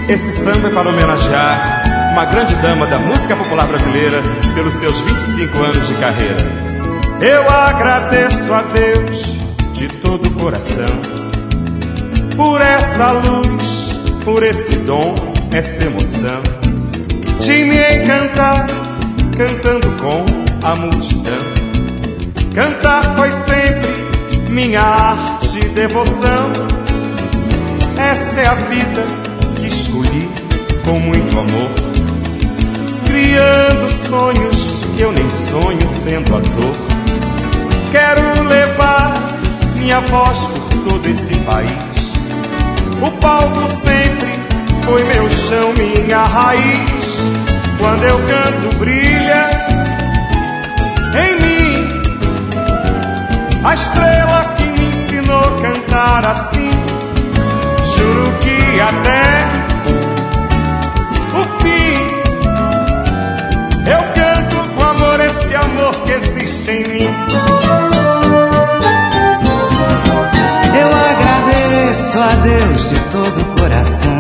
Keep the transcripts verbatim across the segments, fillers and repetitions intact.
Esse samba é para homenagear uma grande dama da música popular brasileira pelos seus vinte e cinco anos de carreira. Eu agradeço a Deus de todo o coração por essa luz, por esse dom, essa emoção de me encantar, cantando com a multidão. Cantar foi sempre minha arte e devoção. Essa é a vida que escolhi com muito amor, criando sonhos que eu nem sonho sendo ator. Quero levar minha voz por todo esse país. O palco sempre foi meu chão, minha raiz. Quando eu canto brilha em mim a estrela que me ensinou a cantar assim. Juro que até o fim eu canto com amor, esse amor que existe em mim. Eu agradeço a Deus de todo o coração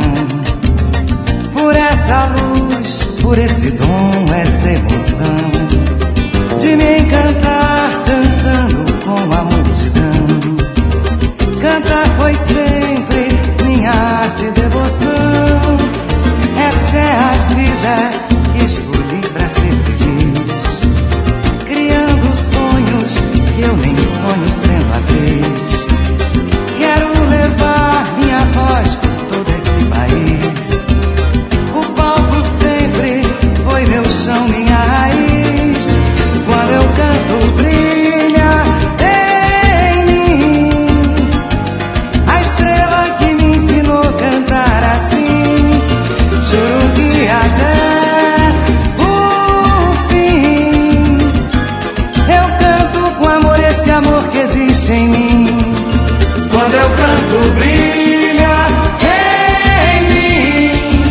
por essa luz, por esse dom, essa emoção de me encantar cantando com a multidão. Cantar foi sempre minha arte e devoção. Essa é a vida que escolhi pra ser feliz, criando sonhos que eu nem sonho sendo atriz. Quero levar minha voz por todo esse país. O palco sempre foi meu chão, minha raiz. Quando eu canto brilha em mim a estrela que me ensinou a cantar assim. Juro que até o fim eu canto com amor, esse amor que existe em mim. Quando eu canto brilha em mim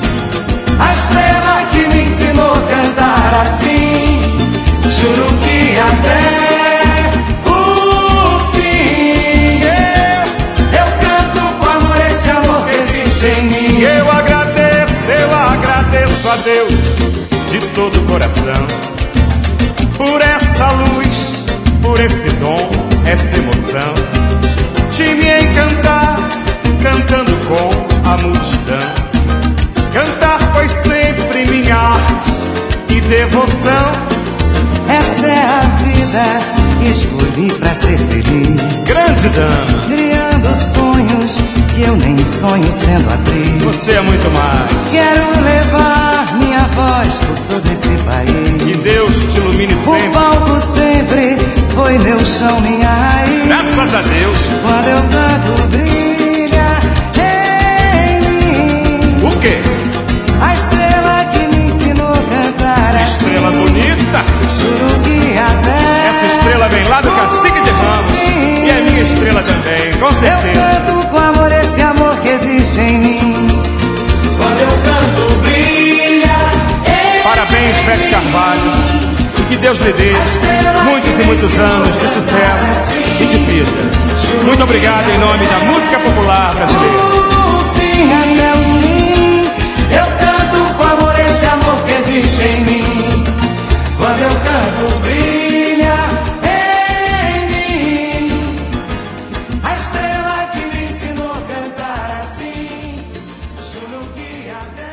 a estrela que me ensinou a cantar assim. Juro que até o fim eu, eu canto com amor, esse amor que existe em mim. Eu agradeço, eu agradeço a Deus de todo o coração por essa luz, por esse dom, essa emoção de me encantar, cantando com a multidão. Cantar foi sempre minha arte e devoção. Essa é a vida que escolhi pra ser feliz, Grande dama, criando sonhos que eu nem sonho sendo atriz. você é muito mais. Quero levar minha voz por todo esse país. Que Deus te ilumine O sempre. palco sempre foi meu chão, minha raiz. Graças a Deus. Quando eu canto brilha em mim O quê? a estrela que me ensinou a cantar assim. Estrela bonita. Juro que até Essa estrela vem lá do Cacique de Ramos e é minha estrela também, com eu certeza. canto com amor, esse amor que existe em mim. Quando eu canto brilha em Parabéns, Bete Carvalho. E que Deus lhe dê muitos e muitos anos de sucesso e de vida. Muito obrigado em nome da música popular brasileira. o fim até o fim eu canto com amor, esse amor que existe em mim. Quando eu canto brilha em mim a estrela que me ensinou a cantar assim. Juro que até